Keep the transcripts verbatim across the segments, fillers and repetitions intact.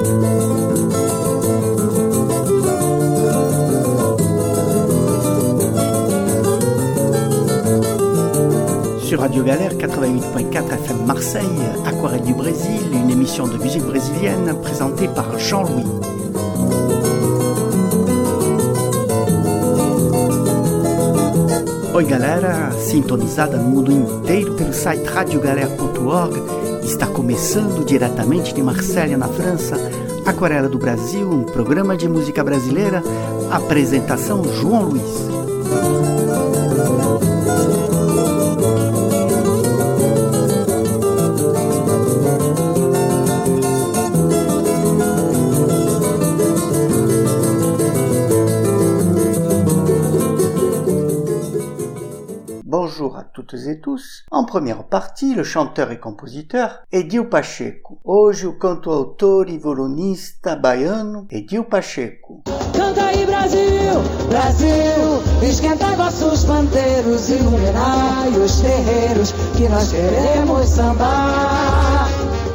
Sur Radio Galère quatre-vingt-huit point quatre F M Marseille, Aquarelle du Brésil, une émission de musique brésilienne présentée par Jean-Louis. Oi galera, sintonizada no mundo inteiro pelo site radio galera ponto org, está começando diretamente de Marselha, na França, Aquarela do Brasil, um programa de música brasileira, apresentação João Luiz. Bonjour à toutes et tous. En première partie, le chanteur et compositeur Edil Pacheco. Hoje o canto-autor e violonista baiano Edil Pacheco. Canta aí Brasil, Brasil, esquenta vossos pandeiros, iluminai os terreiros que nós queremos sambar.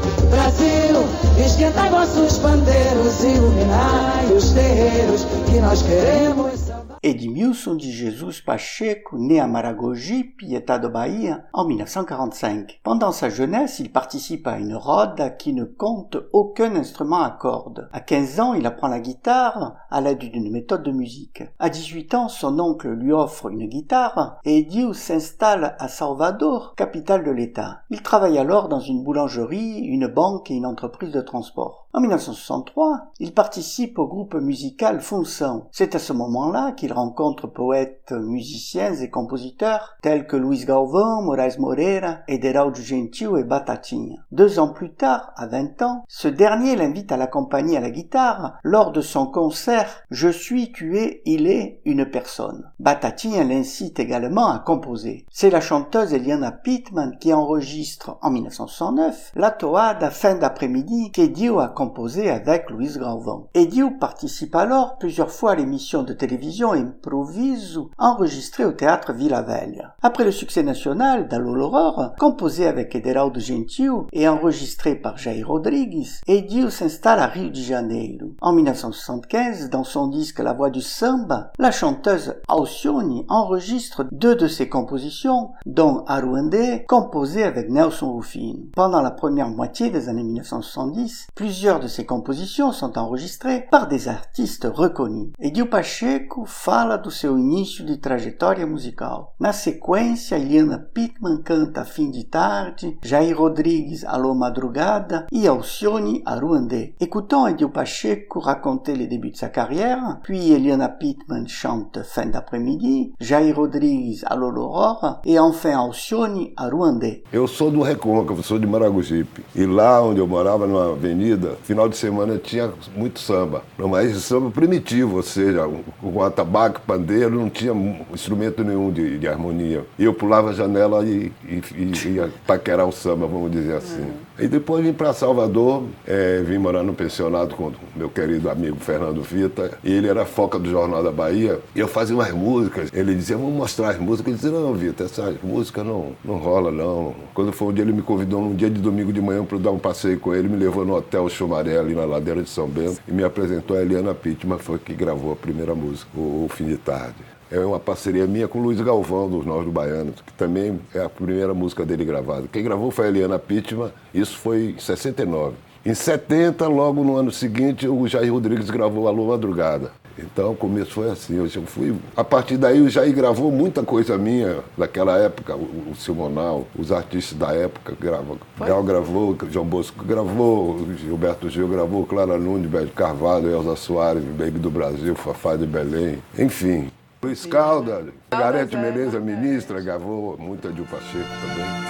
Brasil, esquenta vossos pandeiros, iluminai os terreiros que nós queremos sambar. Edmilson de Jesus Pacheco, né à Maragogipe, État de Bahia, en dix-neuf cent quarante-cinq. Pendant sa jeunesse, il participe à une roda qui ne compte aucun instrument à cordes. À quinze ans, il apprend la guitare à l'aide d'une méthode de musique. À dix-huit ans, son oncle lui offre une guitare et Edil s'installe à Salvador, capitale de l'État. Il travaille alors dans une boulangerie, une banque et une entreprise de transport. En dix-neuf cent soixante-trois, il participe au groupe musical Função. C'est à ce moment-là qu'il rencontre poètes, musiciens et compositeurs tels que Luiz Galvão, Moraes Moreira, Ederaldo Gentil et Batatinha. Deux ans plus tard, à vingt ans, ce dernier l'invite à l'accompagner à la guitare lors de son concert « Je suis, tu es, il est, une personne ». Batatinha l'incite également à composer. C'est la chanteuse Eliana Pittman qui enregistre en dix-neuf cent soixante-neuf la toada Fin d'après-midi qu'Edil a composée avec Luiz Galvão. Edil participe alors plusieurs fois à l'émission de télévision Improviso, enregistré au théâtre Vila Velha. Après le succès national d'Alô l'Aurore, composé avec Ederaldo Gentil et enregistré par Jair Rodrigues, Edil s'installe à Rio de Janeiro. En dix-neuf cent soixante-quinze, dans son disque La Voix du Samba, la chanteuse Alcione enregistre deux de ses compositions, dont Aruandê, composé avec Nelson Rufino. Pendant la première moitié des années dix-neuf cent soixante-dix, plusieurs de ses compositions sont enregistrées par des artistes reconnus. Edil Pacheco fala do seu início de trajetória musical. Na sequência, Eliana Pittman canta Fim de Tarde, Jair Rodrigues Alô Madrugada e Alcione Aruandê. Écoutons Edil Pacheco raconter les débuts de sa carrière, puis Eliana Pittman chante Fin d'après-midi, Jair Rodrigues Alô l'Aurore e enfin Alcione Aruandê. Eu sou do Recôncavo, sou de Maragogipe. E lá onde eu morava, numa avenida, final de semana tinha muito samba. Mas samba primitivo, ou seja, com atabaque, pandeiro, não tinha instrumento nenhum de, de harmonia. E eu pulava a janela e, e, e ia paquerar o samba, vamos dizer assim. Uhum. E depois vim para Salvador, é, vim morar no pensionato com meu querido amigo Fernando Vita. E ele era foca do Jornal da Bahia. E eu fazia umas músicas. Ele dizia, vamos mostrar as músicas. Ele dizia, não, Vita, essa música não, não rola, não. Quando foi um dia, ele me convidou num dia de domingo de manhã para dar um passeio com ele. Me levou no Hotel Chumaré, ali na ladeira de São Bento. E me apresentou a Eliana Pittman, foi que gravou a primeira música, O, o Fim de Tarde. É uma parceria minha com o Luiz Galvão, dos Nós do Baiano, que também é a primeira música dele gravada. Quem gravou foi a Eliana Pittman, isso foi em sessenta e nove. Em setenta, logo no ano seguinte, o Jair Rodrigues gravou Alô Madrugada. Então, o começo foi assim, eu fui... A partir daí, o Jair gravou muita coisa minha daquela época, o, o Simonal, os artistas da época gravavam. Gal gravou, João Bosco gravou, Gilberto Gil gravou, Clara Nunes, Beto Carvalho, Elza Soares, Baby do Brasil, Fafá de Belém, enfim. Luiz Caldas, Garete Menezes, ministra, gravou muita de Pacheco também.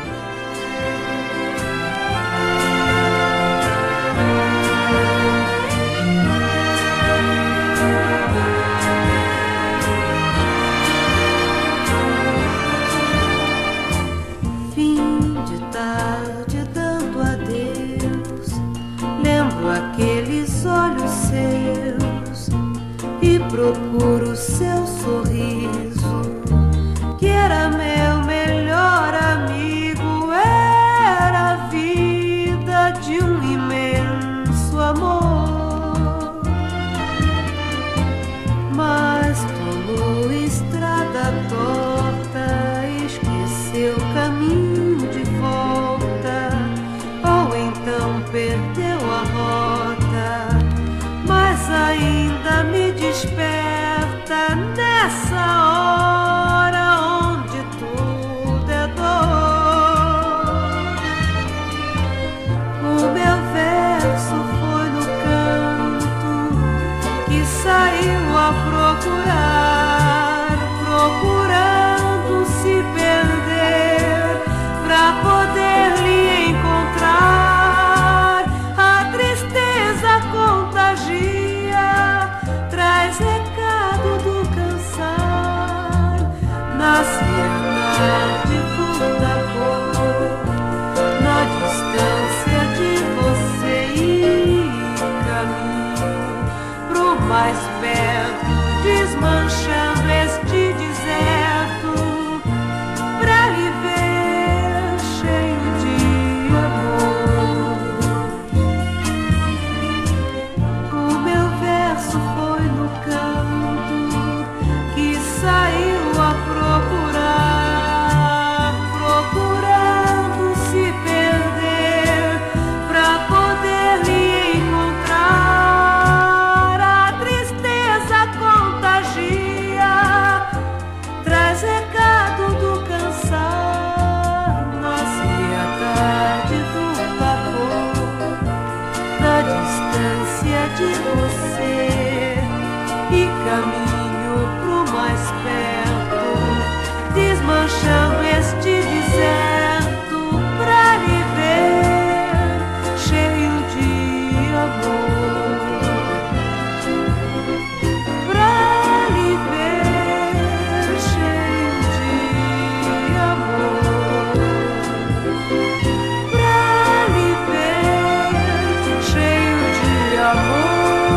Procuro seu sorriso, que era meu melhor amigo, era a vida de um imenso amor. perdeu a rota, mas ainda me desperta nessa hora onde tudo é dor. O meu verso foi no canto que saiu a procurar, procurando se perder pra poder lhe encontrar. A tristeza contagia, traz recado do cansar, na ansiedade da cor, na distância de você e caminho pro mais perto, desmanchando este deserto pra lhe ver cheio de amor. O meu verso foi no canto que saiu a procurar, procurando se perder pra poder lhe encontrar. A tristeza contagia, traz recado do cansar, na ansiedade do vapor, na distância de você e caminho pro mais perto, desmanchando este deserto pra lhe ver cheio de amor, pra lhe ver cheio de amor, pra lhe ver cheio de amor.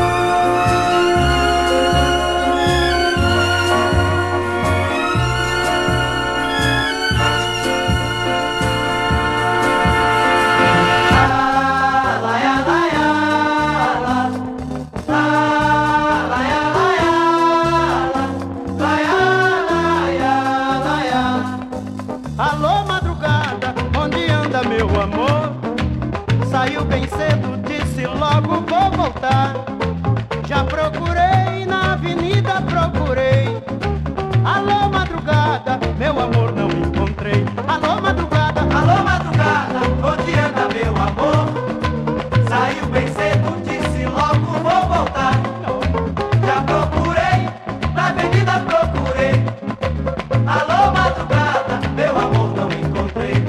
Alô, madrugada, onde anda meu amor? Saiu bem cedo, disse logo vou voltar. Já procurei, na avenida procurei. Alô, madrugada, meu amor não encontrei. Alô, madrugada, alô, madrugada, onde anda meu amor? Saiu bem cedo, disse logo vou voltar. Já procurei, na avenida procurei. Alô, madrugada, meu amor não encontrei.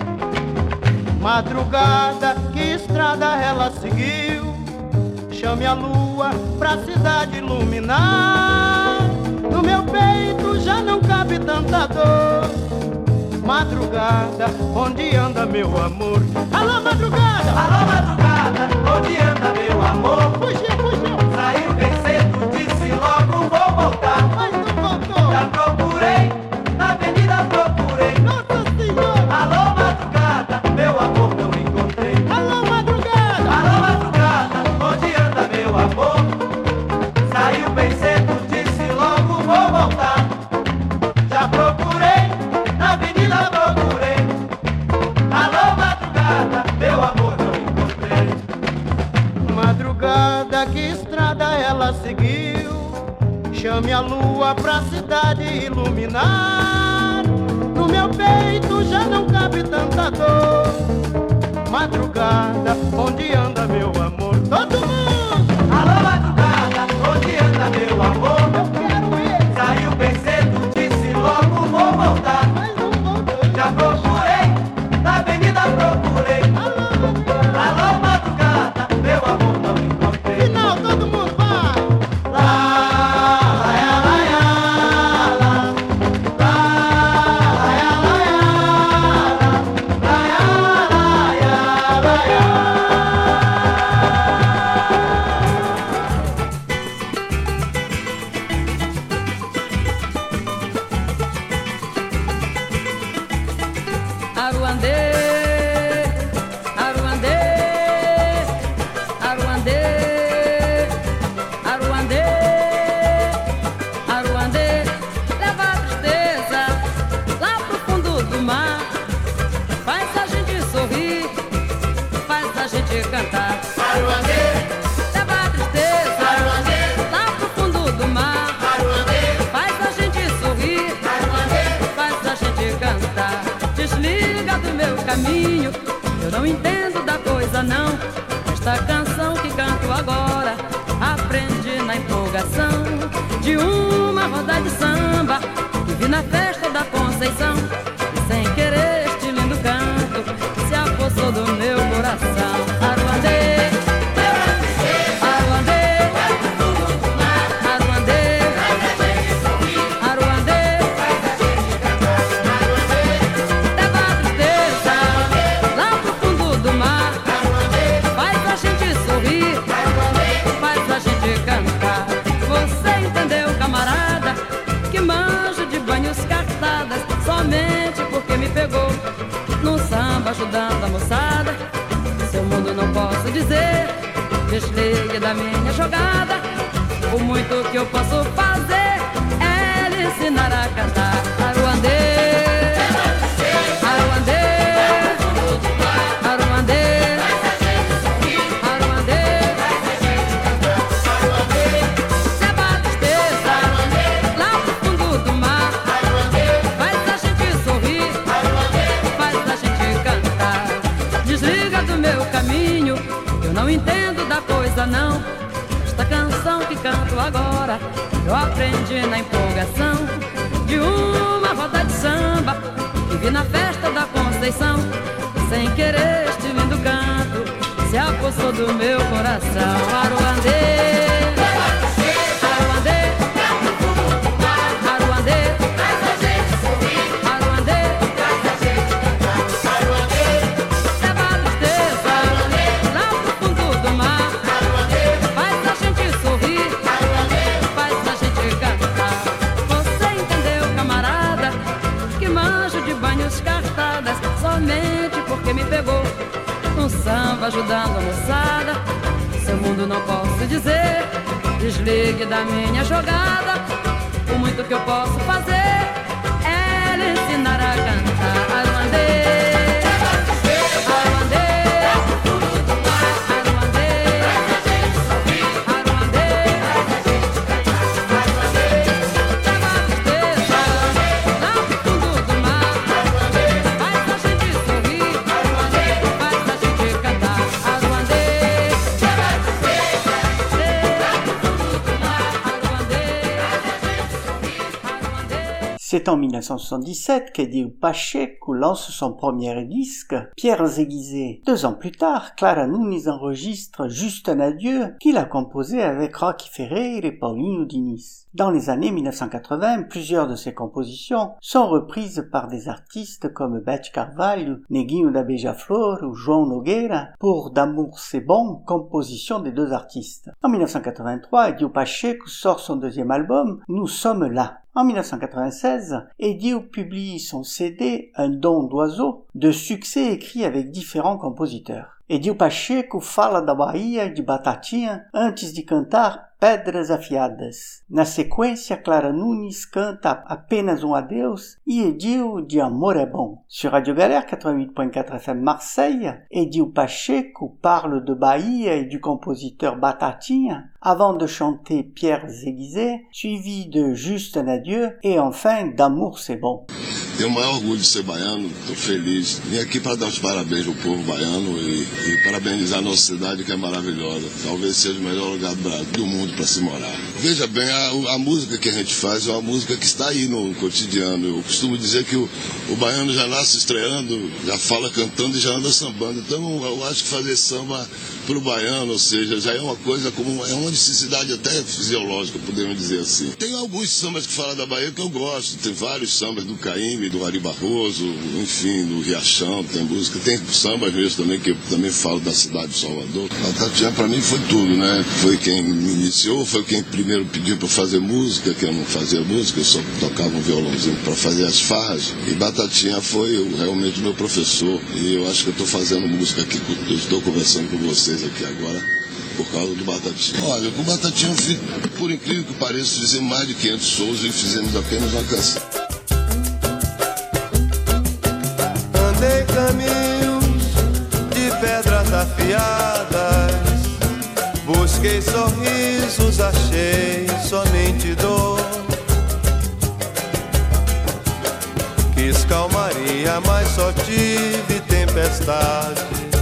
Madrugada, que estrada ela seguiu? Chame a lua pra cidade iluminar. No meu peito já não cabe tanta dor. Madrugada, onde anda meu amor? Alô, madrugada! Alô, madrugada, onde anda meu amor? Fugiu, fugiu! Saiu bem cedo, disse logo vou voltar. Mas não voltou! Já procurei, na avenida procurei. Nossa Senhora! Alô, madrugada, meu amor não encontrei. Alô, madrugada! Alô, madrugada, onde anda meu amor? Saiu bem cedo, disse logo vou voltar. Já procurei, na avenida procurei. Alô, madrugada, meu amor não encontrei. Madrugada, que estrada ela seguiu? Chame a lua pra cidade iluminar. No meu peito já não cabe tanta dor. Madrugada, onde anda meu amor? Todo mundo! Alô, madrugada, onde anda meu amor? Eu quero ir! Saiu bem cedo, disse logo vou voltar. Mas não voltou. Já procurei, na avenida procurei. Alô, alô, madrugada, meu amor não encontrei. Final, todo mundo vai! caminho. Eu não entendo da coisa não. Esta canção que canto agora aprendi na empolgação de uma roda de samba que vi na festa da Conceição. E sem querer este lindo canto se apossou do meu coração. Aruandê, Aruandê, Aruandê, Aruandê, leva a tristeza lá pro fundo do mar, faz a gente sorrir, faz a gente cantar. Você entendeu, camarada, que manjo de banhos cartadas, somente porque me pegou no samba ajudando a moçada. Seu mundo não posso dizer, desligue da minha jogada. O muito que eu posso fazer é lhe ensinar a cantar. Aruandê, Aruandê, Aruandê, Aruandê, leva a tristeza lá pro fundo do mar, faz a gente sorrir, faz a gente cantar. Desliga do meu caminho, eu não entendo da coisa não. Esta canção que canto agora eu aprendi na empolgação de uma roda de samba que vi na festa da Conceição. Sem querer este lindo canto se apossou do meu coração. Aruandê, Aruandê, Aruandê, Aruandê, leva a tristeza lá pro fundo do mar, faz a gente sorrir, faz a gente cantar. Você entendeu, camarada, que manjo de banhos cartadas, somente porque me pegou no samba ajudando a moçada. Seu mundo não posso dizer, desligue da minha jogada. O muito que eu posso fazer é lhe ensinar a cantar. Aruandê, Aruandê, Aruandê, Aruandê, leva a tristeza lá pro fundo do mar, faz a gente sorrir, faz a gente cantar. Aruandê, C'est en mille neuf cent soixante-dix-sept qu'Eddie Pacheco lance son premier disque, Pierres aiguisés. Deux ans plus tard, Clara Nunes enregistre Juste un adieu, qu'il a composé avec Rocky Ferreira et Paulinho Diniz. Dans les années mille neuf cent quatre-vingts, plusieurs de ses compositions sont reprises par des artistes comme Beth Carvalho, Neguinho da Beija-Flor ou João Nogueira pour D'amour c'est bon, composition des deux artistes. En mille neuf cent quatre-vingt-trois, Eddie Pacheco sort son deuxième album, Nous sommes là. En mille neuf cent quatre-vingt-seize, Eddie publie son C D Un don d'oiseau, de succès écrits avec différents compositeurs. Eddie Pacheco fala da Bahia de Batatinha antes de cantar Pedras Afiadas. Na sequência, Clara Nunes canta Apenas um adeus e Edil de Amor é bom. Sur Radio Galère quatre-vingt-huit point quatre F M Marseille, Eddie Pacheco parle de Bahia et du compositeur Batatinha avant de chanter Pierres aiguisés, suivi de Juste un adieu et enfin d'Amour c'est bon. Tenho o maior orgulho de ser baiano, estou feliz. Vim aqui para dar os parabéns ao povo baiano e, e parabenizar a nossa cidade que é maravilhosa. Talvez seja o melhor lugar do, do mundo para se morar. Veja bem, a, a música que a gente faz é uma música que está aí no cotidiano. Eu costumo dizer que o, o baiano já nasce estreando, já fala cantando e já anda sambando. Então eu acho que fazer samba para o baiano, ou seja, já é uma coisa como é uma necessidade até fisiológica, podemos dizer assim. Tem alguns sambas que falam da Bahia que eu gosto. Tem vários sambas do Caymmi, do Ari Barroso, enfim, do Riachão, tem música, tem sambas mesmo também, que eu também falo da cidade de Salvador. A Tatiana para mim foi tudo, né? Foi quem me iniciou, foi quem primeiro pediu para fazer música, que eu não fazia música, eu só tocava um violãozinho para fazer as farras. E Batatinha foi realmente meu professor. E eu acho que eu estou fazendo música aqui, eu estou conversando com vocês aqui agora, por causa do Batatinha. Olha, com o Batatinha eu fiz, por incrível que pareça, fizemos mais de quinhentos shows e fizemos apenas uma canção. Andei caminhos de pedras afiadas, busquei sorrisos, achei somente dor. Quis calmaria calmaria, mas só tive tempestade.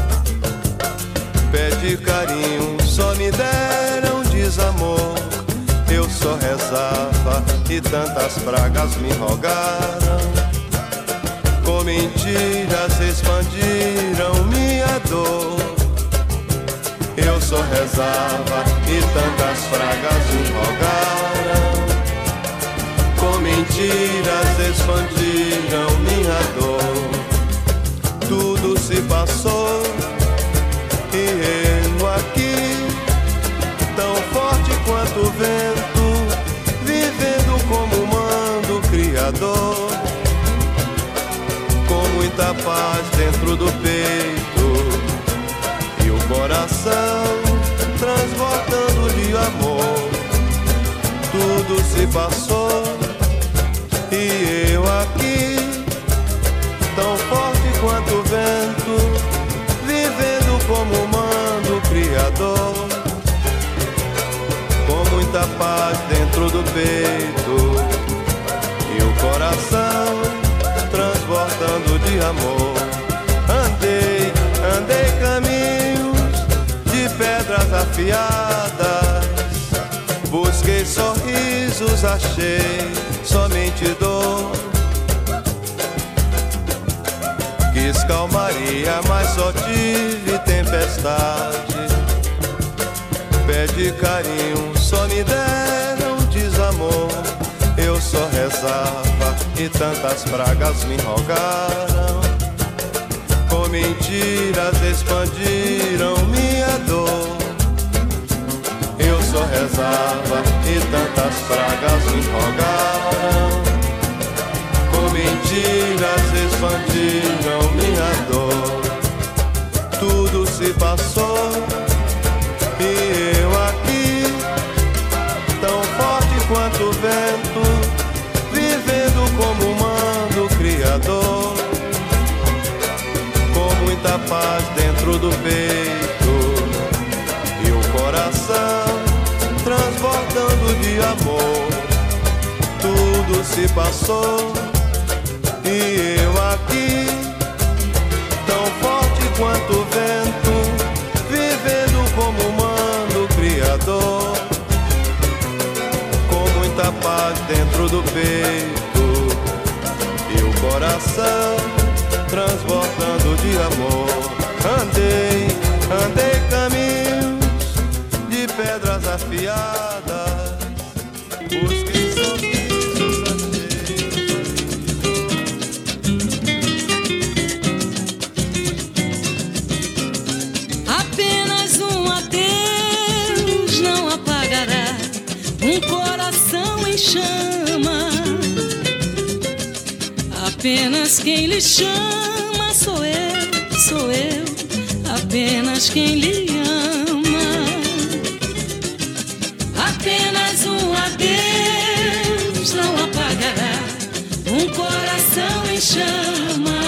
Pede carinho, só me deram desamor. Eu só rezava e tantas pragas me rogaram. Com mentiras expandiram minha dor. Eu só rezava e tantas pragas me rogaram. Com mentiras expandiram minha dor. Tudo se passou e eu aqui, tão forte quanto o vento, vivendo como manda o Criador. Com muita paz dentro do peito e o coração transbordando de amor. Tudo se passou e eu aqui, tão forte quanto o vento, vivendo como manda o Criador. Com muita paz dentro do peito e o coração transbordando de amor. Andei, andei caminhos de pedras afiadas. Busquei sorrisos, achei somente dor. Quis calmaria, mas só tive tempestade. Pede carinho, só me deram desamor. Eu só rezava e tantas pragas me rogaram. Com mentiras expandiram minha dor. Eu só rezava e tantas pragas me rogaram. Com mentiras expandiram minha dor. Tudo se passou e eu aqui, tão forte quanto o vento, vivendo como manda o Criador. Com muita paz dentro do peito e o coração transbordando de amor. Tudo se passou e eu aqui, tão forte quanto o vento, vivendo como manda o Criador. Com muita paz dentro do peito e o coração transbordando de amor. Andei, andei caminhos de pedras afiadas. Busquei sorrisos, Apenas um adeus não apagará um coração em chama. Apenas quem lhe chama sou eu, sou eu. Apenas quem lhe ama. Apenas um adeus não apagará um coração em chama.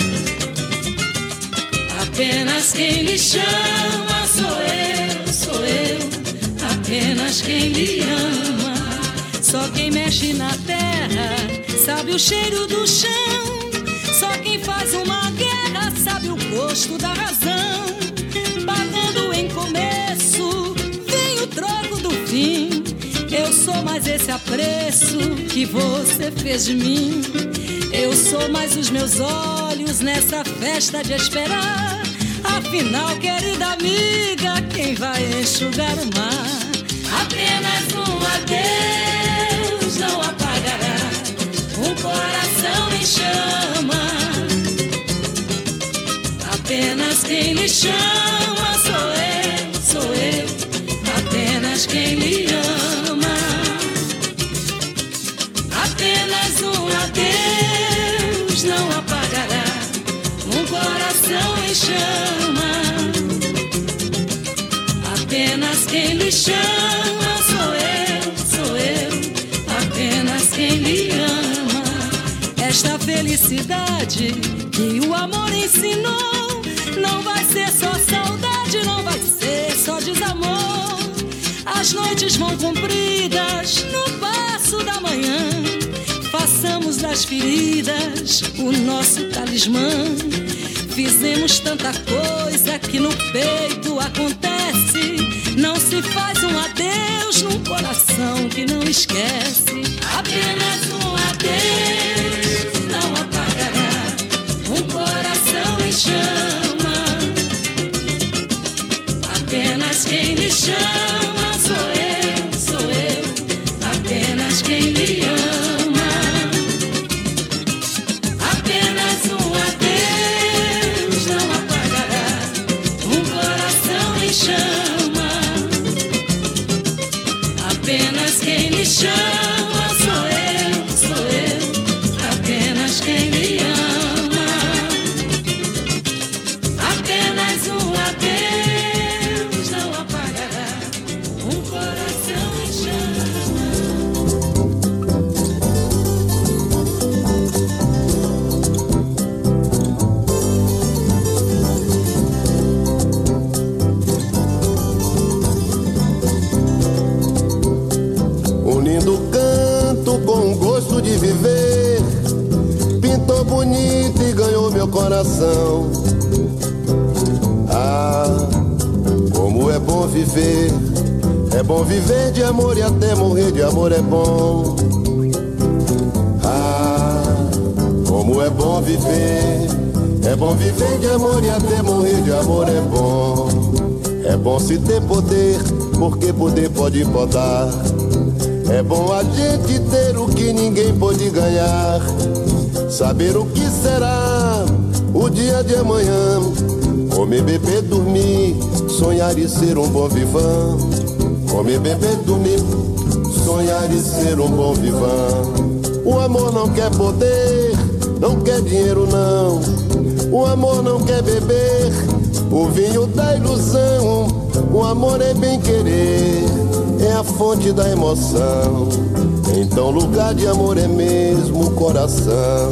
Apenas quem lhe chama sou eu, sou eu. Apenas quem lhe ama. Só quem mexe na terra sabe o cheiro do chão. Só quem faz uma guerra sabe o gosto da razão. Pagando em começo vem o troco do fim. Eu sou mais esse apreço que você fez de mim. Eu sou mais os meus olhos nessa festa de esperar. Afinal, querida amiga, quem vai enxugar o mar? Apenas um adeus não apagará um coração em chama. Apenas quem lhe chama sou eu, sou eu. Apenas quem lhe ama. Apenas um adeus não apagará um coração em chama. Apenas quem lhe chama sou eu, sou eu. Apenas quem lhe ama. Esta felicidade que o amor ensinou não vai ser só saudade, não vai ser só desamor. As noites vão compridas no passo da manhã. Façamos Tiramos das feridas o nosso talismã. Fizemos tanta coisa que no peito acontece. Não se faz um adeus num coração que não esquece. Apenas um adeus não apagará um coração em chama. Apenas quem me chama sou eu, sou eu. Apenas quem me ama. Apenas um adeus não apagará um coração em chama. Apenas quem me chama sou eu, sou eu. Apenas quem me ama. Apenas um adeus não apagará um coração em chama. Um lindo canto com gosto de viver, pintou bonito e ganhou meu coração. Ah, como é bom viver, é bom viver de amor e até morrer de amor é bom. Ah, como é bom viver, é bom viver de amor e até morrer de amor é bom. É bom se ter poder, porque poder pode podar. É bom a gente ter o que ninguém pode ganhar. Saber o que será o dia de amanhã. Comer, beber, dormir, sonhar e ser um bom vivant. Comer, beber, dormir, sonhar e ser um bom vivant. O amor não quer poder, não quer dinheiro não. O amor não quer beber o vinho da ilusão. O amor é bem querer, é a fonte da emoção. Então lugar de amor é mesmo o coração.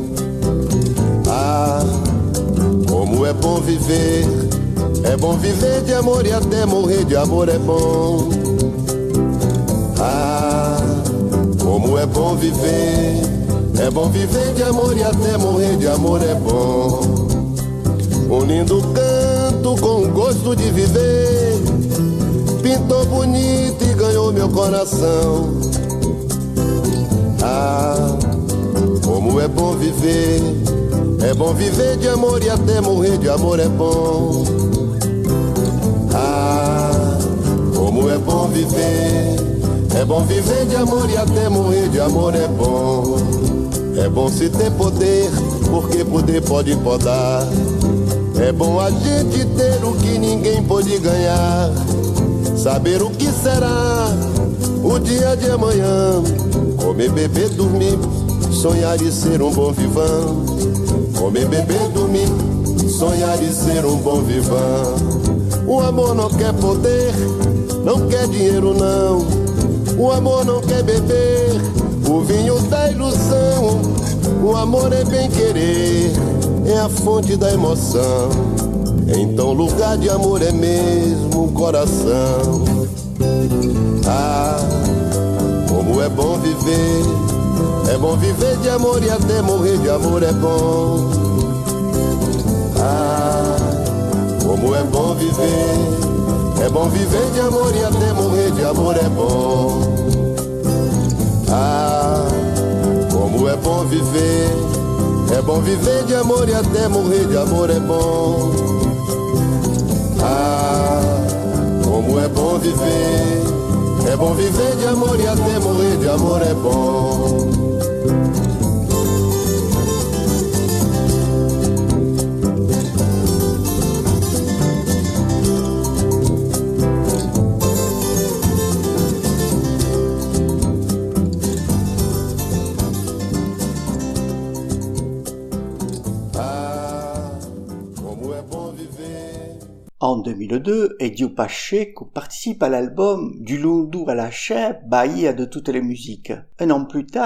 Ah, como é bom viver, é bom viver de amor e até morrer de amor é bom. Ah, como é bom viver, é bom viver de amor e até morrer de amor é bom. Um lindo canto com gosto de viver, pintou bonito e ganhou meu coração. Ah, como é bom viver, é bom viver de amor e até morrer de amor é bom. Ah, como é bom viver, é bom viver de amor e até morrer de amor é bom. É bom se ter poder, porque poder pode podar. É bom a gente ter o que ninguém pode ganhar. Saber o que será o dia de amanhã. Comer, beber, dormir, sonhar e ser um bom vivant. Comer, beber, dormir, sonhar e ser um bom vivant. O amor não quer poder, não quer dinheiro não. O amor não quer beber o vinho da ilusão. O amor é bem querer, é a fonte da emoção. Então lugar de amor é mesmo o coração. Ah, como é bom viver, é bom viver de amor e até morrer de amor é bom. Ah, como é bom viver, é bom viver de amor e até morrer de amor é bom. Ah, como é bom viver, é bom viver de amor e até morrer de amor é bom. Ah, como é bom viver, é bom viver de amor e até morrer de amor é bom. En deux mille deux, Edio Pacheco participe à l'album Du Lundu à la Che, Bahia de toutes les musiques. Un an plus tard,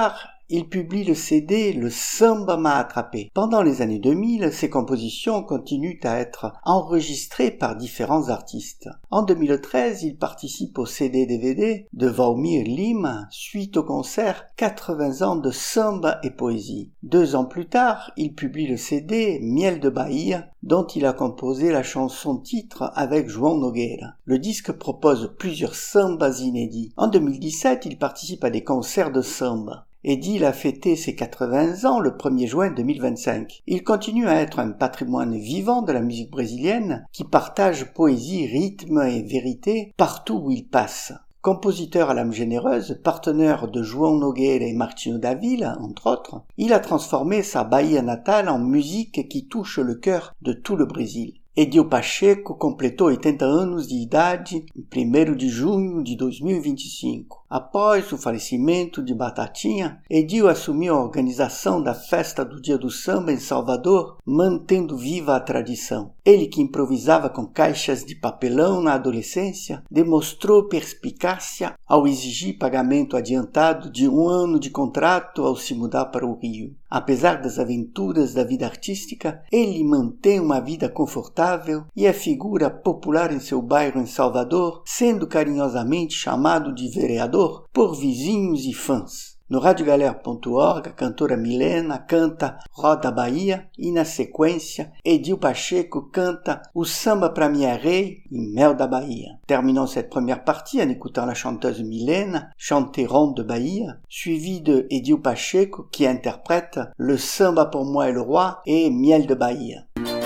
il publie le C D Le Samba m'a attrapé. Pendant les années deux mille, ses compositions continuent à être enregistrées par différents artistes. En deux mille treize, il participe au C D D V D de Valmir Lima suite au concert quatre-vingts ans de samba et poésie. Deux ans plus tard, il publie le C D Miel de Bahia, dont il a composé la chanson-titre avec João Nogueira. Le disque propose plusieurs sambas inédits. En deux mille dix-sept, il participe à des concerts de samba. Edil a fêté ses quatre-vingts ans le premier juin deux mille vingt-cinq. Il continue à être un patrimoine vivant de la musique brésilienne qui partage poésie, rythme et vérité partout où il passe. Compositeur à l'âme généreuse, partenaire de João Nogueira et Martinho da Vila, entre autres, il a transformé sa Bahia natale en musique qui touche le cœur de tout le Brésil. Edil Pacheco completou oitenta anos de idade em primeiro de junho de dois mil e vinte e cinco. Após o falecimento de Batatinha, Edil assumiu a organização da festa do Dia do Samba em Salvador, mantendo viva a tradição. Ele, que improvisava com caixas de papelão na adolescência, demonstrou perspicácia ao exigir pagamento adiantado de um ano de contrato ao se mudar para o Rio. Apesar das aventuras da vida artística, ele mantém uma vida confortável e é figura popular em seu bairro em Salvador, sendo carinhosamente chamado de vereador por vizinhos e fãs. No rádio galera ponto org, a cantora Milena canta Roda Bahia e, na sequência, Edil Pacheco canta O Samba pra Mim é Rei e Mel da Bahia. Terminons cette première partie en écoutant la chanteuse Milena chanter Ronde de Bahia, suivie de Edil Pacheco qui interprète Le Samba pour moi est le roi et Miel de Bahia.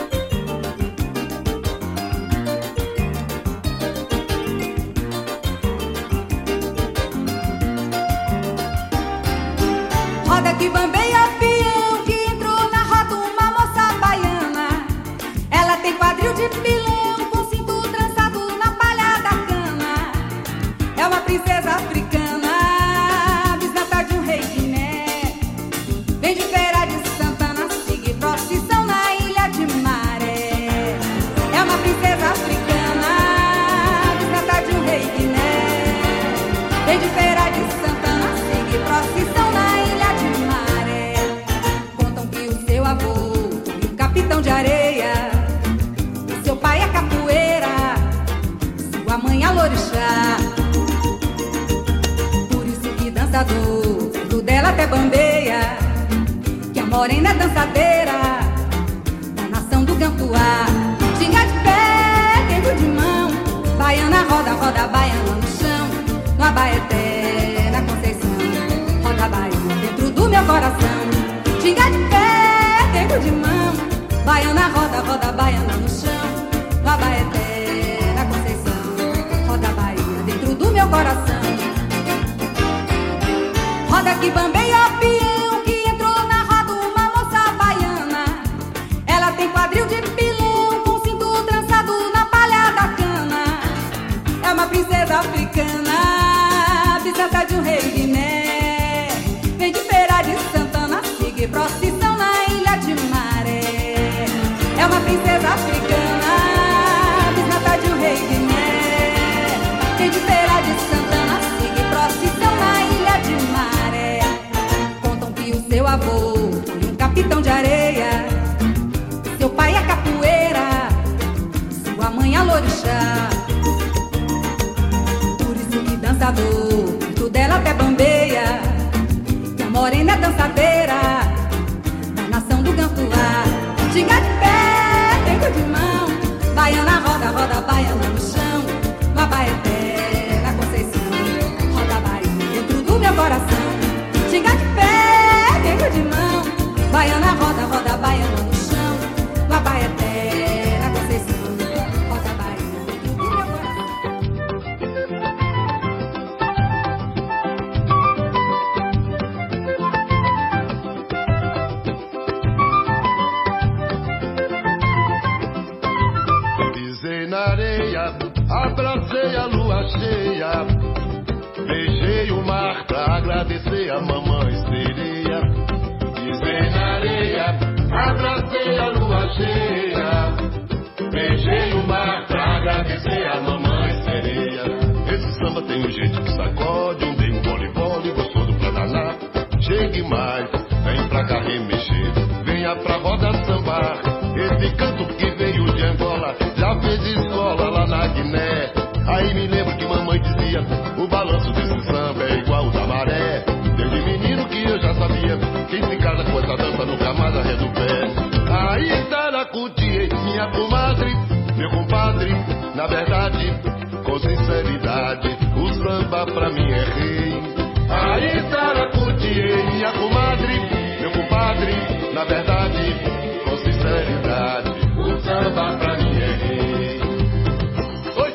Roda que bambeia peão, que entrou na roda uma moça baiana. Ela tem quadril de pilão, com cinto trançado na palha da cana. É uma princesa africana, bisneta de um rei Guiné. Vem de Feira de Santana, sigue procissão na Ilha de Maré. É uma princesa africana, bisneta de um rei Guiné. Vem de Feira de Santana, sigue procissão na Ilha de Maré. Contam que o seu avô foi um capitão de areia, e seu pai é capoeira, sua mãe é lorixá. Por isso que dançador, tudo dela até bambeia, que a morena é dançadeira da nação do Cantuá. Ginga de pé, queijo de mão, baiana roda, roda baiana no chão, no Abaeté, na Conceição, roda baiana dentro do meu coração. Ginga de pé, queijo de mão, baiana roda, roda baiana no chão, no Abaeté, na Conceição, roda baiana dentro do meu coração. Roda que bambeia peão, que entrou na roda uma moça baiana. Ela tem quadril de pilão, com cinto trançado na palha da cana. É uma princesa africana, bisneta de um rei Guiné. Vem de Feira de Santana, sigue procissão na Ilha de Maré. É uma princesa africana, bisneta de um rei Guiné. Vem de Feira de Santana, sigue procissão na Ilha de Maré. Contam que o seu avô foi um capitão de areia, seu pai é capoeira, sua mãe é lorixá. Por isso que dançador, tudo dela até bambeia, que a morena é dançadeira da nação do Cantuá. Ginga de pé, queijo de mão, baiana roda, roda baiana no chão, no Abaeté, na Conceição, roda baiana dentro do meu coração. Ginga de pé, queijo de mão, baiana roda, roda baiana no chão, no Abaeté, na Conceição, roda baiana dentro do meu coração. Pisei na areia, abracei a lua cheia, beijei o mar pra agradecer a mamãe sereia. Pisei na areia, abracei a lua cheia, beijei o mar pra agradecer a mamãe sereia. Esse samba tem um jeito que sacode, um dei um vole-vole, gostoso pra danar. Chegue chegue mais, vem pra cá remexer, venha pra roda sambar. Esse canto que veio de Angola, já fez escola lá na Guiné. Aí me lembro que mamãe dizia, o balanço desse samba é igual o da maré. Desde menino que eu já sabia, quem se casa com essa dança nunca mais arreda o pé. Aí Taracuti, minha comadre, meu compadre, na verdade, com sinceridade, o samba pra mim é rei. Aí Taracuti, minha comadre, meu compadre, na verdade, com sinceridade, o samba pra mim é rei. Oi!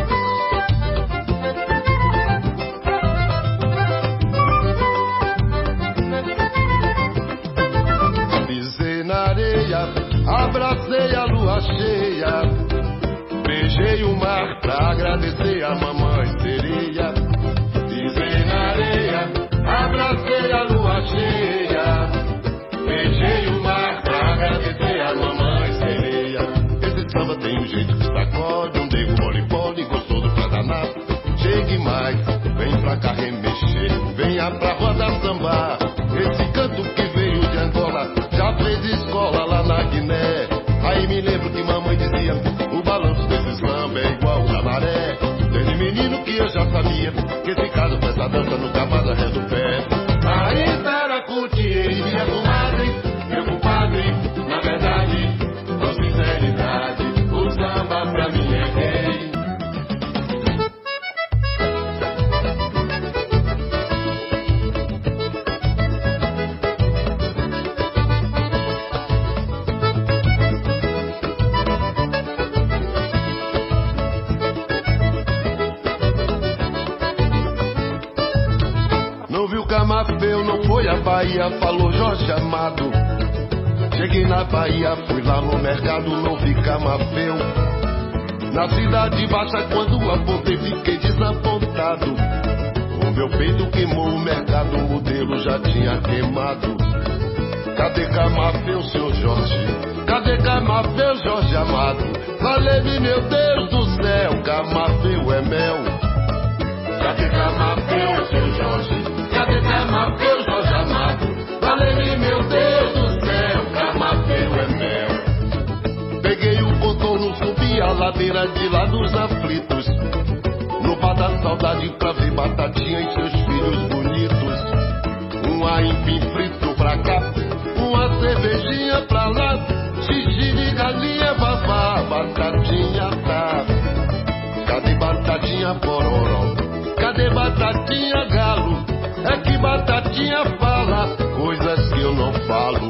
Pisei na areia, abracei a lua cheia, beijei o mar pra agradecer a mamãe sereia. Pisei na areia, abracei a lua cheia, beijei o mar pra agradecer a mamãe sereia. Esse samba tem um jeito que sacode, um nego mole-pole, gostoso pra danar. Chegue mais, vem pra cá remexer, venha pra roda sambar. Esse canto que veio de Angola, já fez escola lá na Guiné. Aí me lembro que mamãe dizia, o balanço desse samba é igual da maré. Desde menino que eu já sabia, que esse caso com essa dança nunca mais arreda o pé. Aí Taracuti, minha comadre, meu compadre, na verdade, com sinceridade, o samba pra mim é rei. Não viu Camafeu, não foi a Bahia, falou Jorge Amado. Cheguei na Bahia, fui lá no mercado, não vi Camafeu. Na cidade baixa, quando apontei, fiquei desapontado. O meu peito queimou, o mercado, o modelo já tinha queimado. Cadê Camafeu, seu Jorge? Cadê Camafeu, Jorge Amado? Valeu-me, meu Deus do céu, Camafeu é mel. Cadê Camafeu, seu Jorge? Cadê Camafeu, Jorge Amado? Valeu-me, meu Deus do céu, Camafeu é mel. Peguei o contorno, subi a ladeira de lá dos aflitos, no bar da saudade pra ver Batatinha e seus filhos bonitos. Um aipim frito pra cá, uma cervejinha pra lá, xixi de galinha, babá, Batatinha tá. Cadê Batatinha pororó? Cadê Batatinha galo? É que Batatinha fala coisas que eu não falo.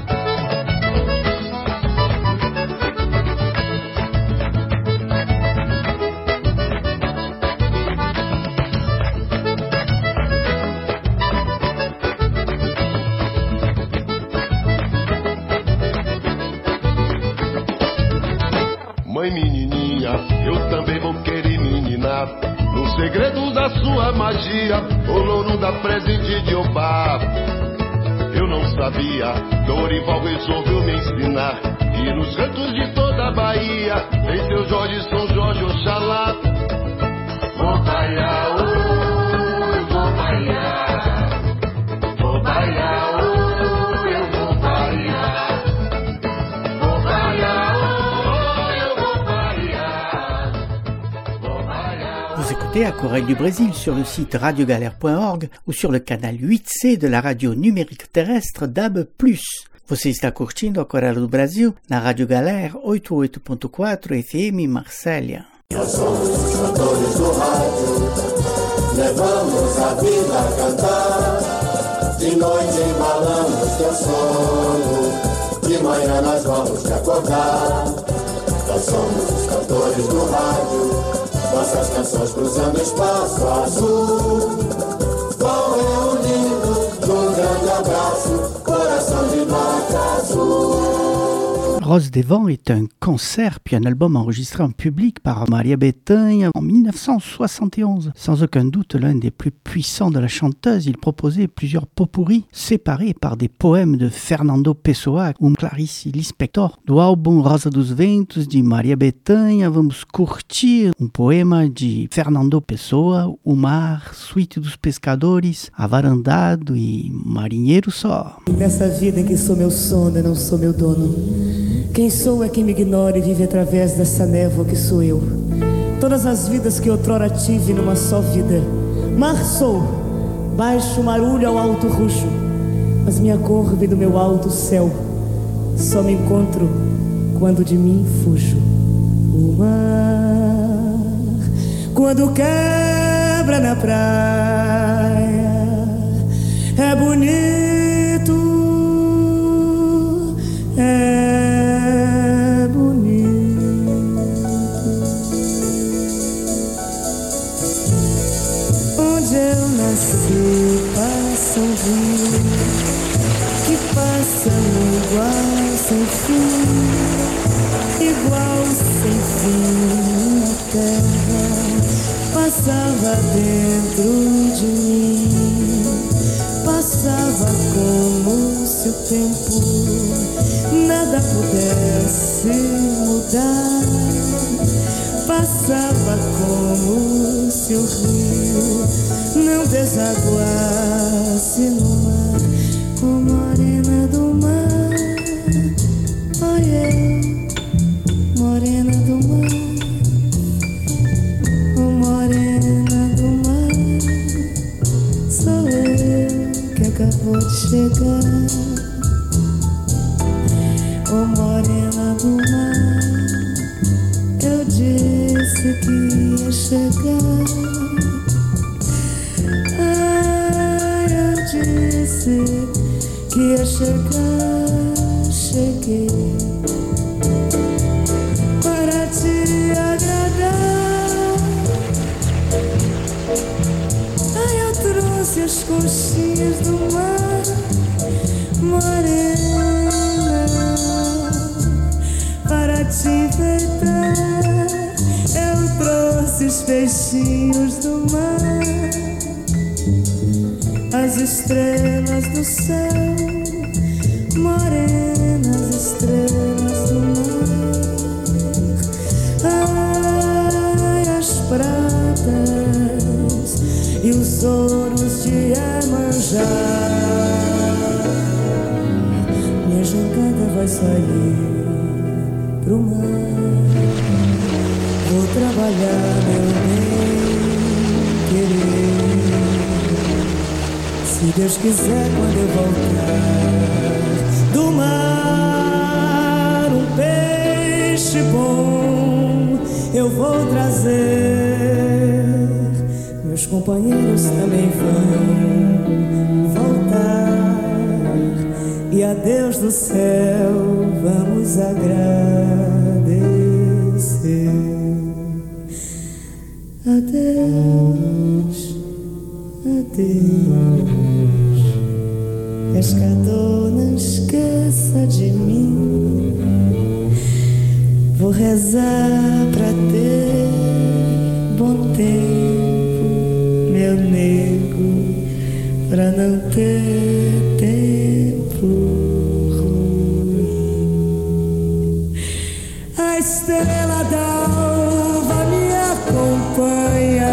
Mãe menininha, eu também vou querer meninar. No segredo da sua magia, o louro dá presente de Obá. Eu não sabia, Dorival resolveu me ensinar que nos cantos de toda a Bahia tem seu Jorge, São Jorge, Oxalá. Vou baiar, oh, eu vou baiar. Vou baiar, oh, eu vou baiar. Vou baiar, oh, eu vou baiar. Vou baiar. Vous écoutez Aquarelle du Brésil sur le site radio galère point org ou sur le canal huit C de la radio numérique terrestre D A B plus. Você está curtindo Aquarelle do Brasil na Rádio Galera oitenta e oito ponto quatro F M Marsella. Nós somos os cantores do rádio, levamos a vida a cantar. De noite embalamos teu sono, de manhã nós vamos te acordar. Nós somos os cantores do rádio, nossas canções cruzando espaço azul. Vão reunindo num grande abraço, coração de nota azul. Rose des Vents est un concert puis un album enregistré en public par Maria Bethânia en mille neuf cent soixante et onze. Sans aucun doute l'un des plus puissants de la chanteuse, il proposait plusieurs pot-pourris séparés par des poèmes de Fernando Pessoa ou Clarice Lispector. Do álbum Rosa dos Ventos de Maria Bethânia, vamos curtir um poema de Fernando Pessoa, O Mar, Suíte dos Pescadores, Avarandado e Marinheiro Só. Nessa vida em que sou meu sono e não sou meu dono, quem sou é quem me ignora e vive através dessa névoa que sou eu. Todas as vidas que outrora tive numa só vida. Mar sou, baixo marulho ao alto rujo, mas minha cor vem do meu alto céu. Só me encontro quando de mim fujo. O mar, quando quebra na praia, é bonito, é bonito. Onde eu nasci passa um rio que passa no igual sem fim, igual sem fim na terra, passava dentro de mim, passava como se o tempo nada pudesse mudar, passava como se o rio não desaguasse no mar. Oh, morena do mar, oh eu, morena do mar, oh morena do mar, sou eu que acabou de chegar. Oh morena do mar, eu disse que ia chegar. Ah, eu disse que ia chegar, cheguei para te agradar. Ai, eu trouxe as conchinhas do mar, morena, para te enfeitar. Eu trouxe os peixinhos do mar, as estrelas do céu, morenas estrelas do mar. Ai, as pratas e os ouros de Iemanjá. Minha jangada vai sair pro mar, vou trabalhar meu bem querer. Se Deus quiser, quando eu voltar do mar, um peixe bom eu vou trazer. Meus companheiros também vão voltar, e a Deus do céu vamos agradecer. Adeus, adeus, pescador, não esqueça de mim. Vou rezar pra ter bom tempo, meu nego, pra não ter tempo ruim. A estrela d'alva me acompanha,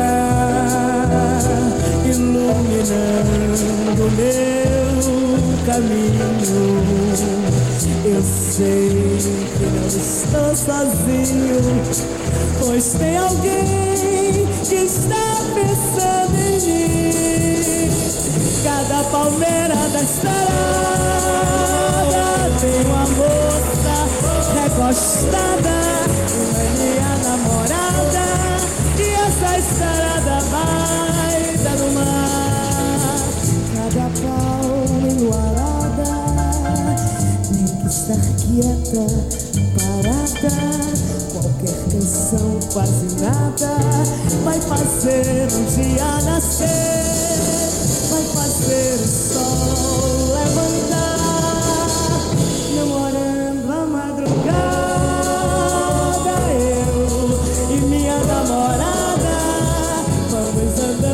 iluminando meu caminho. Eu sei que não estou sozinho, pois tem alguém que está pensando em mim. Cada palmeira da estrada tem uma moça recostada, uma é minha namorada, e essa estrada vai dar no mar. Cada palma enluarada tem que estar quieta, parada. Qualquer canção, quase nada, vai fazer um dia nascer, vai fazer o sol levantar, namorando a madrugada.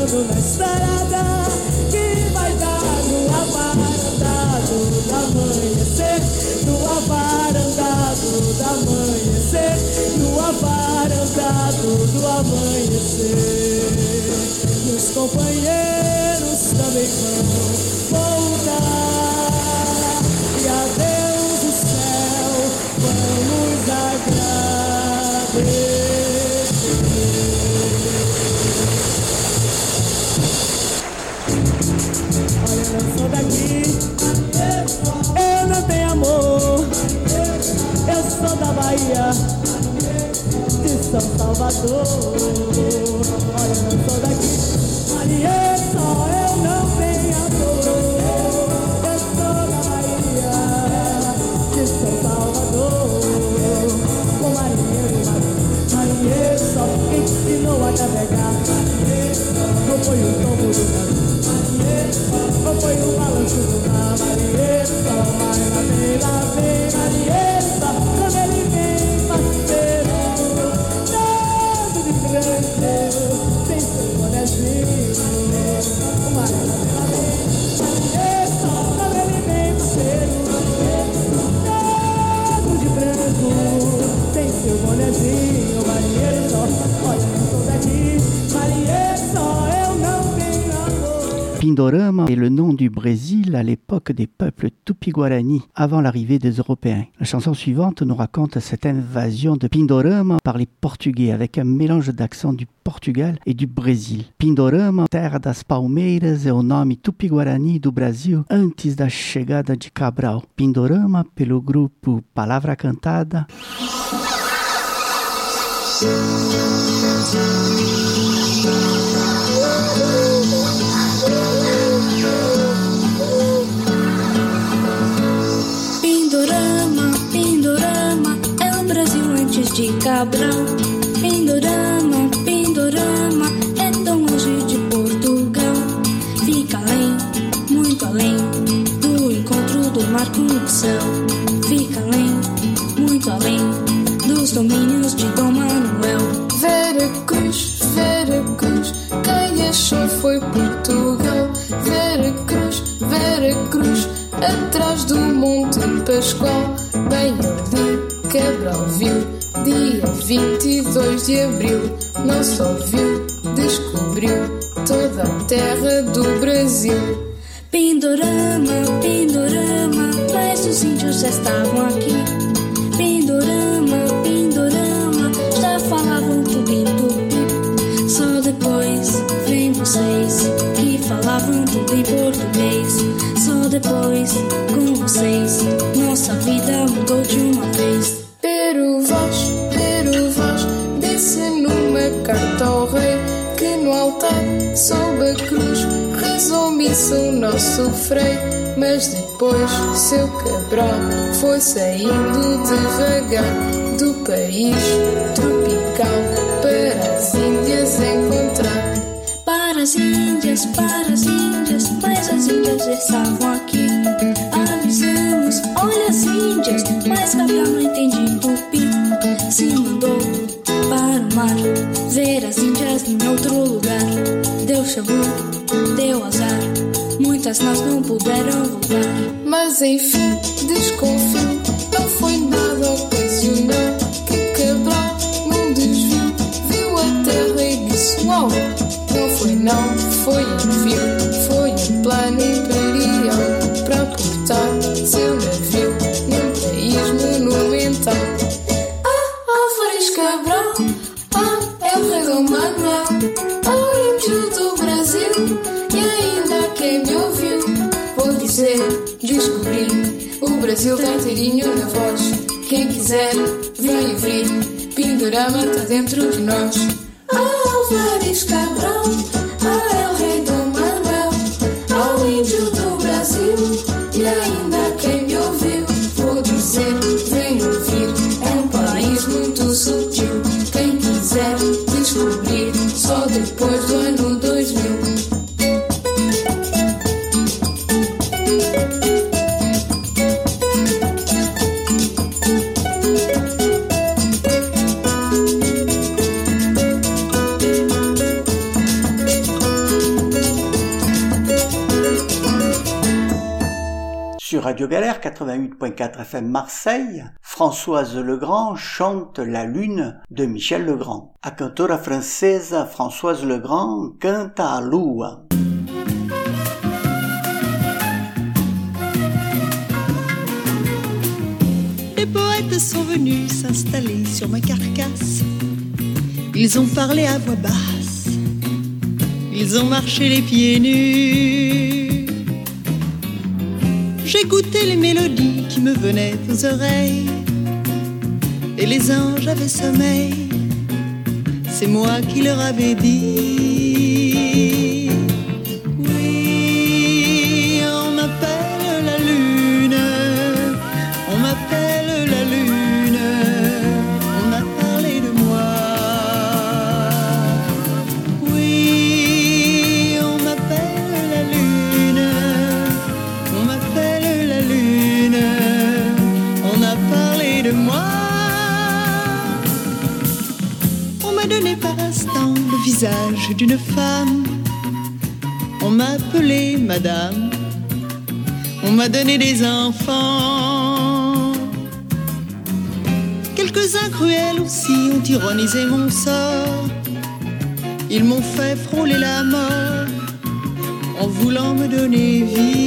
chegando na estrada que vai dar no avarandado do amanhecer, no avarandado do amanhecer, no avarandado do amanhecer. E os companheiros também vão voltar, e a Deus do céu vamos agradecer. Olha, eu sou daqui, eu não tenho amor, eu sou da Bahia, de São Salvador. Olha, eu sou daqui, Maria, só eu não tenho amor, eu sou da Bahia, de São Salvador. Com Maria, Maria, só quem ensinou a navegar, não foi o tombo do navio, ou foi o balanço do mar. Marieta, vai lá vem, lá vem, Marieta, quando ele vem, parceiro, todo de branco, sem seu bonezinho. Marieta, lá vem, Marieta, quando ele vem, parceiro, todo de branco, sem seu bonezinho. Marieta, olha, eu sou daqui, Marieta, eu não tenho amor. Pindorama est le nom du Brésil à l'époque des peuples Tupi-Guarani, avant l'arrivée des Européens. La chanson suivante nous raconte cette invasion de Pindorama par les Portugais, avec un mélange d'accents du Portugal et du Brésil. Pindorama, terra das palmeiras, é o nome Tupi-Guarani do Brasil antes da chegada de Cabral. Pindorama, pelo grupo Palavra Cantada. Pindorama, Pindorama, é o Brasil antes de Cabral. Pindorama, Pindorama, é tão longe de Portugal. Fica além, muito além, do encontro do mar com o céu. Fica além, muito além, dos domínios de Dom Manuel. Veracruz, Veracruz, quem achou foi Portugal. Veracruz, Veracruz, atrás do Monte Pascoal. Bem ali, Cabral viu, dia vinte e dois de abril. Não só viu, descobriu toda a terra do Brasil. Pindorama, Pindorama, mas os índios já estavam aqui. Pindorama, Pindorama, já falavam tupi-tupi. Só depois vem vocês que falavam tudo em português. Só depois com vocês nossa vida mudou de uma vez. Pero vós, pero vós, disse numa carta ao rei que no altar sob a cruz rezou missa o nosso frei. Mas depois seu Cabral foi saindo devagar do país tropical para as Índias encontrar. Para as Índias, para as Índias, mas as Índias já estavam aqui. Avisamos, olha as Índias, mas Cabral não entende tupi. Se mandou para o mar ver as Índias em outro lugar. Deu chabu, deu azar, muitas nós não puderam voltar. Mas enfim, desconfio, não foi nada ocasional. Que Cabral num desvio viu a terra e disse uau. Não foi não, foi envio, foi um plano imperial para portar seu navio num país monumental. Ah, Álvares Cabral, ah, é o rei Dom Manuel, ah, o índio do Brasil, e ainda quem me ouviu, vou dizer, descobri, o Brasil tem inteirinho na voz. Quem quiser, vem ouvir, Pindorama está dentro de nós. Ah, Álvares Cabral, ah, é o rei Dom Manuel, ah, o índio do Brasil, e ainda quem me ouviu, vou dizer, vem ouvir, é um país muito sutil. Quem quiser descobrir, só depois do ano dois mil. Sur Radio Galère quatre-vingt-huit point quatre F M Marseille, Françoise Legrand chante La Lune de Michel Legrand. A cantora francesa Françoise Legrand canta a lua. Les poètes sont venus s'installer sur ma carcasse. Ils ont parlé à voix basse. Ils ont marché les pieds nus. J'écoutais les mélodies qui me venaient aux oreilles. Et les anges avaient sommeil. C'est moi qui leur avais dit. Oui, on m'appelle la lune. On m'appelle la lune. On a parlé de moi. Oui, on m'appelle la lune. On m'appelle la lune. On a parlé de moi. On m'a donné par instant le visage d'une femme. On m'a appelé madame. On m'a donné des enfants. Quelques-uns cruels aussi ont ironisé mon sort. Ils m'ont fait frôler la mort en voulant me donner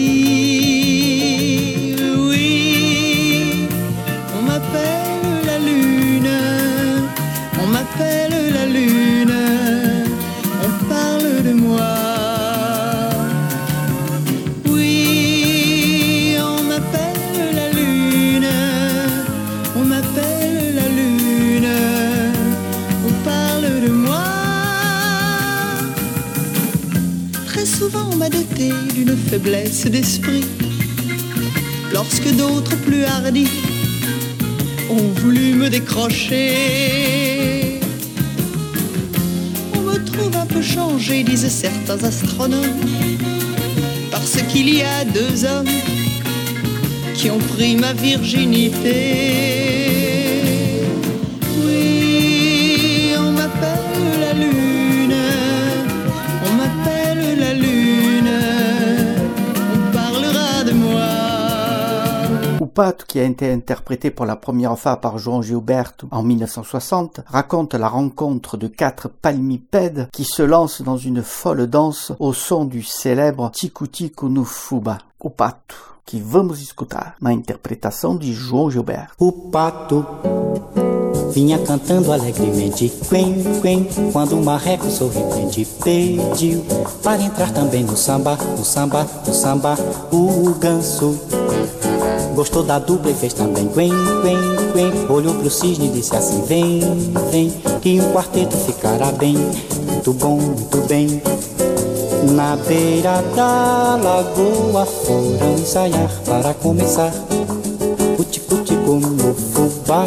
vie. Oui, on m'appelle la lune. On m'appelle la lune. On parle de moi. Oui, on m'appelle la lune. On m'appelle la lune. On parle de moi. Très souvent on m'a doté d'une faiblesse d'esprit. Lorsque d'autres plus hardis ont voulu me décrocher. On me trouve un peu changé, disent certains astronomes, parce qu'il y a deux hommes qui ont pris ma virginité. Oui, on m'appelle la lune. On m'appelle la lune. On parlera de moi. O Pato, qui a été interprété pour la première fois par João Gilberto en mille neuf cent soixante, raconte la rencontre de quatre palmipèdes qui se lancent dans une folle danse au son du célèbre Tico Tico no Fubá. O Pato, que vamos escutar na interpretação de João Gilberto. O pato vinha cantando alegremente, quen, quen, quando o marreco sorridente pediu para entrar também no samba, no samba, no samba. O ganso gostou da dupla e fez também quen, quen, quen. Olhou pro cisne e disse assim: vem, vem, que um quarteto ficará bem, muito bom, muito bem. Na beira da lagoa foram ensaiar para começar o tico-tico no fubá.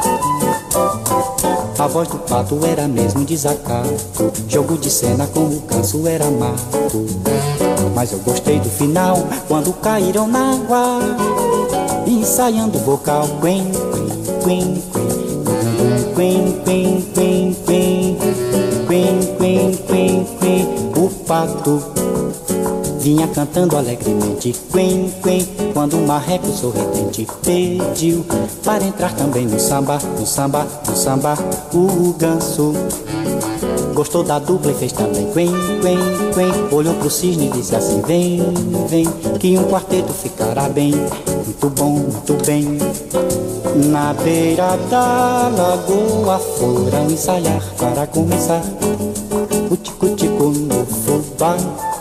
A voz do pato era mesmo desacato, jogo de cena com o canso era mato. Mas eu gostei do final, quando caíram na água, ensaiando o vocal. Quen, quen, quen, quen, quen, quen, quen, quen, quen, quen, quen. O pato vinha cantando alegremente, quen, quen, quando o marreco sorridente pediu para entrar também no samba, no samba, no samba. O ganso gostou da dupla e fez também quen, quen, quen. Olhou pro cisne e disse assim: vem, vem, que um quarteto ficará bem, muito bom, muito bem. Na beira da lagoa foram ensaiar para começar o tico-tico no fubá.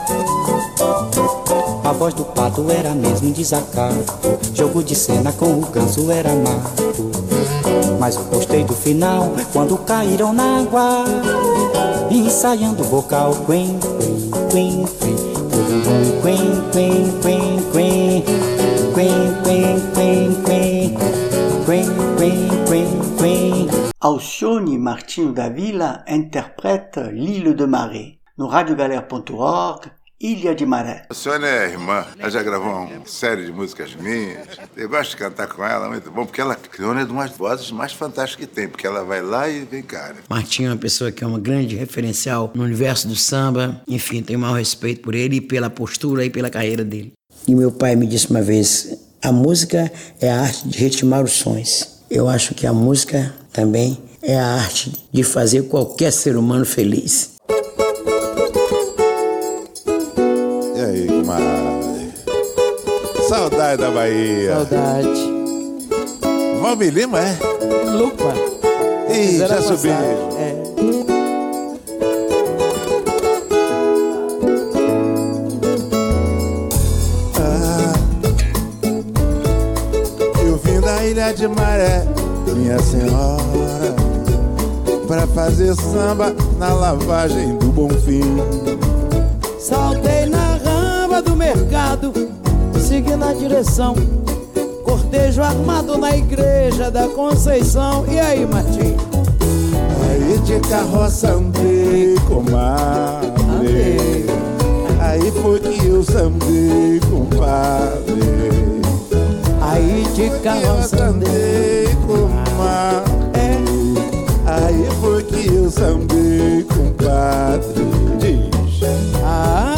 A voz do pato era mesmo desacato, jogo de cena com o ganso era mato. Mas eu gostei do final, quando caíram na água, ensaiando o vocal. Quen, quen, quen, quen, quen, quen, quen, quen, quen, quen, quen, quen, quen, quen, quen. Alcione Martinho da Vila interprète L'île de Maré. No radio galera ponto org, Ilha de Maré. A Sônia é irmã, ela já gravou uma série de músicas minhas. Eu gosto de cantar com ela, muito bom, porque ela criou uma das vozes mais fantásticas que tem, porque ela vai lá e vem cá. Né? Martinho é uma pessoa que é uma grande referencial no universo do samba. Enfim, tenho o maior respeito por ele e pela postura e pela carreira dele. E meu pai me disse uma vez: A música é a arte de ritmar os sons. Eu acho que a música também é a arte de fazer qualquer ser humano feliz. E aí, comadre? Saudade da Bahia. Saudade. Valmir Lima, é? Lupa. Ih, já subi. É. Ah, eu vim da Ilha de Maré, minha senhora, pra fazer samba na lavagem do Bonfim. Saltei na ramba do mercado, segui na direção, cortejo armado na igreja da Conceição. E aí, Martim? Aí de carroça andei, comadre. Andei. Aí foi que eu sambei, compadre. Aí de carroça andei, comadre. É. Aí foi que eu sambei, compadre. Diz. Ah.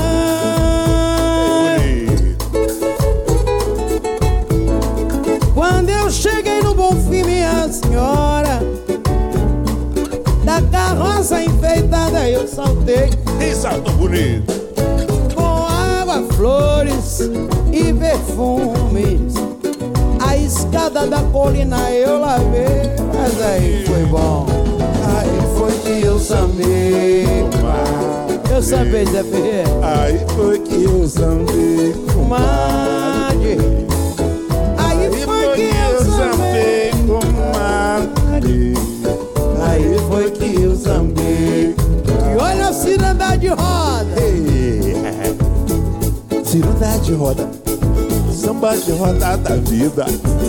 Quando eu cheguei no Bonfim, minha senhora, da carroça enfeitada eu saltei. E salto bonito. Com água, flores e perfumes, a escada da colina eu lavei. Mas aí foi bom. Aí foi que eu sambei, comadre. Eu sambei, Zé Ferreira. Aí foi que eu sambei, comadre. Aí foi que eu sambei, comadre. Aí foi que eu sambei. E olha a ciranda de roda. Ei, ciranda de roda, samba de roda da vida.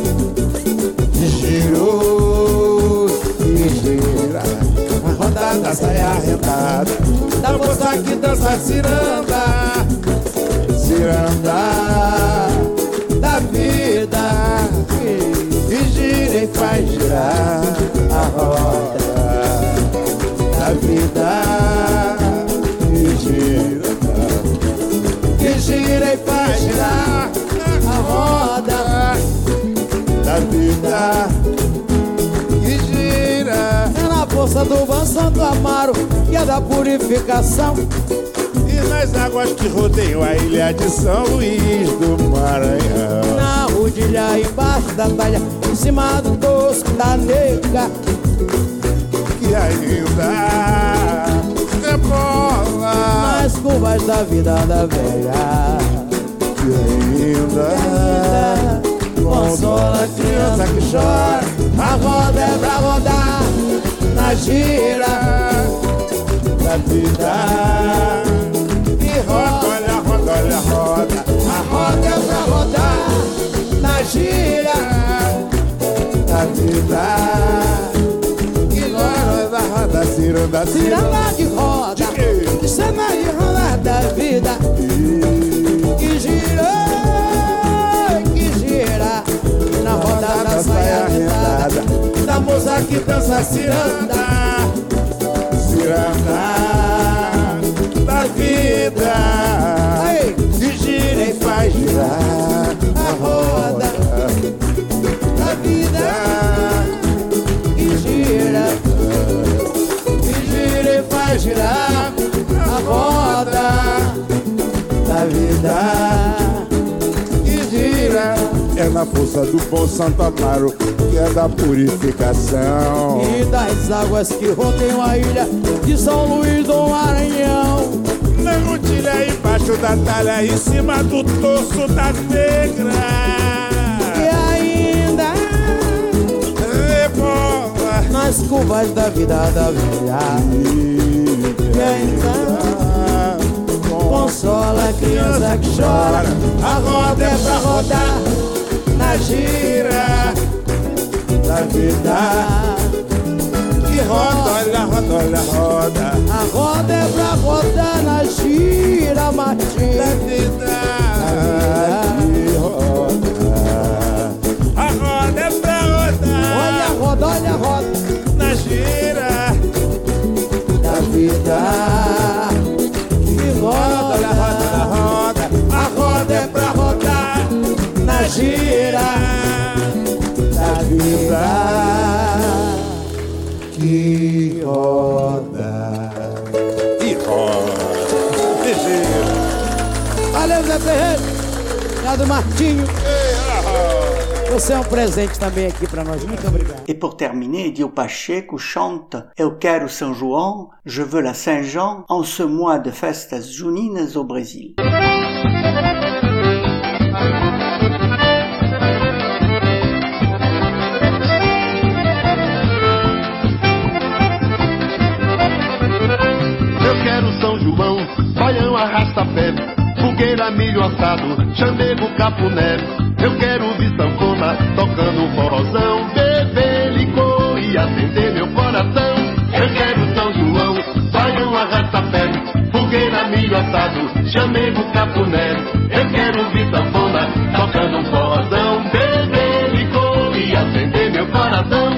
Girou e gira, a roda da saia arretada, da moça que dança ciranda, ciranda da vida. E gira e faz girar a roda da vida. E gira, e gira e faz girar a roda da vida. E gira. É na força do Ban Santo Amaro, que é da purificação. E nas águas que rodeiam a ilha de São Luís do Maranhão. Na rodilha embaixo da talha, em cima do tosco da nega, que ainda rebola nas curvas da vida da velha. Que ainda consola a criança que chora. A roda é pra rodar na gira da vida. E roda, olha a roda, olha a roda. A roda é pra rodar na gira da vida. E roda, roda, ciranda, ciranda de roda, ciranda de roda da vida. Que gira, que gira na roda da saia arretada, da moça que dança ciranda, ciranda da vida. Aí, que gira e faz girar a roda da vida. Que gira, que gira e faz girar a roda da vida. Que gira. É na força do bom Santo Amaro, que é da purificação. E das águas que rodeiam a ilha de São Luís do Maranhão. Na rodilha embaixo da talha, em cima do torso da negra. E ainda rebola nas curvas da vida da velha. E ainda consola a criança que chora. A roda é pra rodar na gira da vida. Que roda, olha, roda, olha, roda. A roda é pra rodar na gira, Martim. Da vida. Que roda. A roda é pra rodar. Olha a roda, olha a roda. Na gira da vida. Que roda, olha a roda, olha a roda. A roda é pra rodar na gira Valeu, Zé Ferreira. Obrigado, Martinho. Você é um presente também aqui para nós. Muito obrigado. Et pour terminer, Dio Pacheco chante Eu quero São João, je veux la Saint-Jean, en ce mois de festas juninas au Brésil. Eu quero São João, baião arrasta-pé, fogueira, milho assado, chamego, capuné. Eu quero ouvir sanfona, tocando um forrozão, beber licor e acender meu coração. Eu quero São João, baião arrasta-pé, fogueira, milho assado, chamego, capuné. Eu quero ouvir sanfona, tocando um forrozão, beber licor e acender meu coração.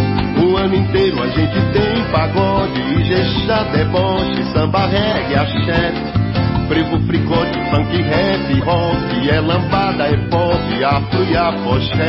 O ano inteiro a gente tem pagode, ijexá, deboche, samba, reggae, axé, frevo, fricote, funk, rap, rock, é lambada, é pop, afro e apoxé.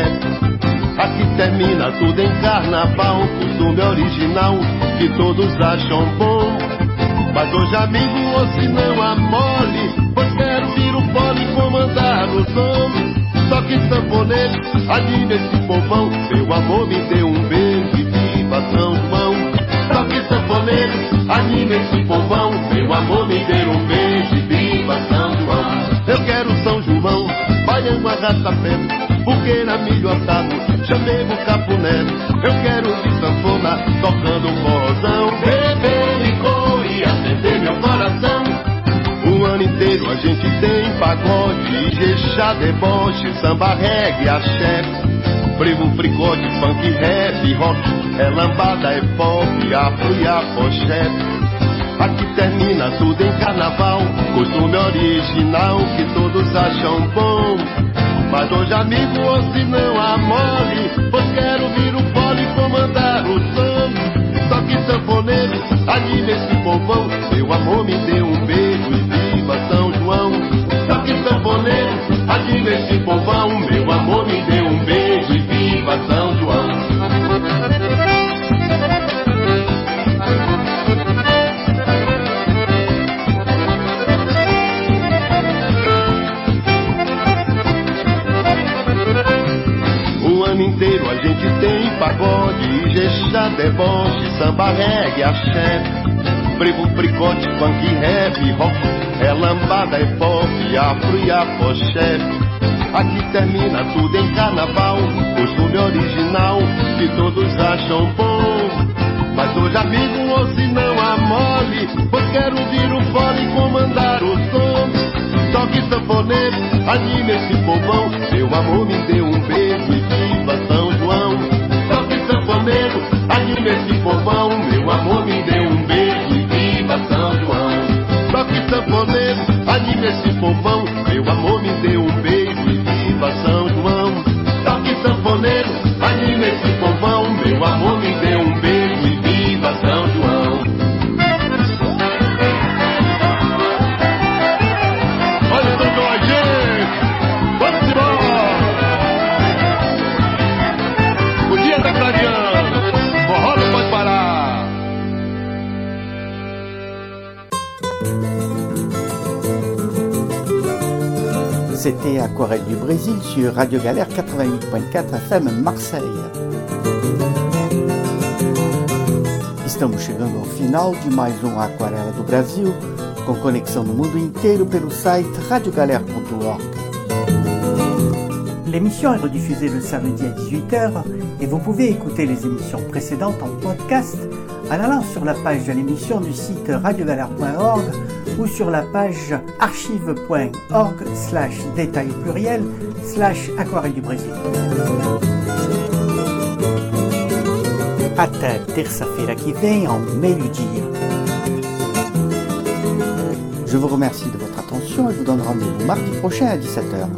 Aqui termina tudo em carnaval, costume original que todos acham bom. Mas hoje amigo, ou se não amole, pois quero vir o pole e comandar os homens. Só que sanfoneiro, anime esse povão, meu amor me dê um beijo e viva São João. Só que sanfoneiro, anime esse povão, meu amor me dê um beijo e viva São João. Eu quero São João, baião, arrasta-pé, fogueira, milho assado, chamego, capuné. Eu quero ouvir sanfona, tocando um forrozão, beber licor e acender meu coração. O ano inteiro a gente tem pagode, ijexá, deboche, samba, reggae, axé, frevo, fricote, funk, rap, rock, é lambada, é pop, afro e apoxé. Aqui termina tudo em carnaval, costume original que todos acham bom. Mas hoje amigo, ou se não amole, pois quero vir o pole e comandar o som. Só que sanfoneiro, anime esse povão, meu amor me dê um beijo e viva São João. Só que sanfoneiro, anime esse povão, meu amor me dê um beijo e viva São João. O ano inteiro a gente tem pagode, ijexá, deboche, samba, reggae, axé, frevo, fricote, funk, rap, rock, é lambada, é pop, afro e apoxé. Aqui termina tudo em carnaval, costume original que todos acham bom. Mas hoje amigo, ou se não amole, pois quero vir o fole e comandar o som. Toque sanfoneiro, anime esse povão, meu amor me dê um beijo e viva São João. Toque sanfoneiro, anime esse povão, meu amor me dê um beijo e viva São João. Toque sanfoneiro, anime esse povão, meu amor me dê um beijo e viva São João. Toque sanfoneiro, anime esse povão, meu amor me dê um beijo e viva São João. Olha o São João, gente! Vamos embora! O dia tá clareando, forró não pode parar. C'était Aquarelle du Brésil sur Radio Galère quatre-vingt-huit point quatre F M Marseille. Estamos chegando ao final de mais um Aquarela do Brasil, com conexão no mundo inteiro pelo site radio galère ponto org. L'émission est rediffusée le samedi à dix-huit heures et vous pouvez écouter les émissions précédentes en podcast en allant sur la page de l'émission du site radio galère point org ou sur la page archive point org slash détail pluriel slash aquarelle du Brésil. Até terça-feira que vem, ao meio-dia. Je vous remercie de votre attention et vous donne rendez-vous mardi prochain à dix-sept heures.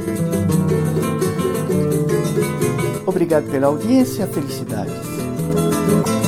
Obrigado pela audiência, felicidades.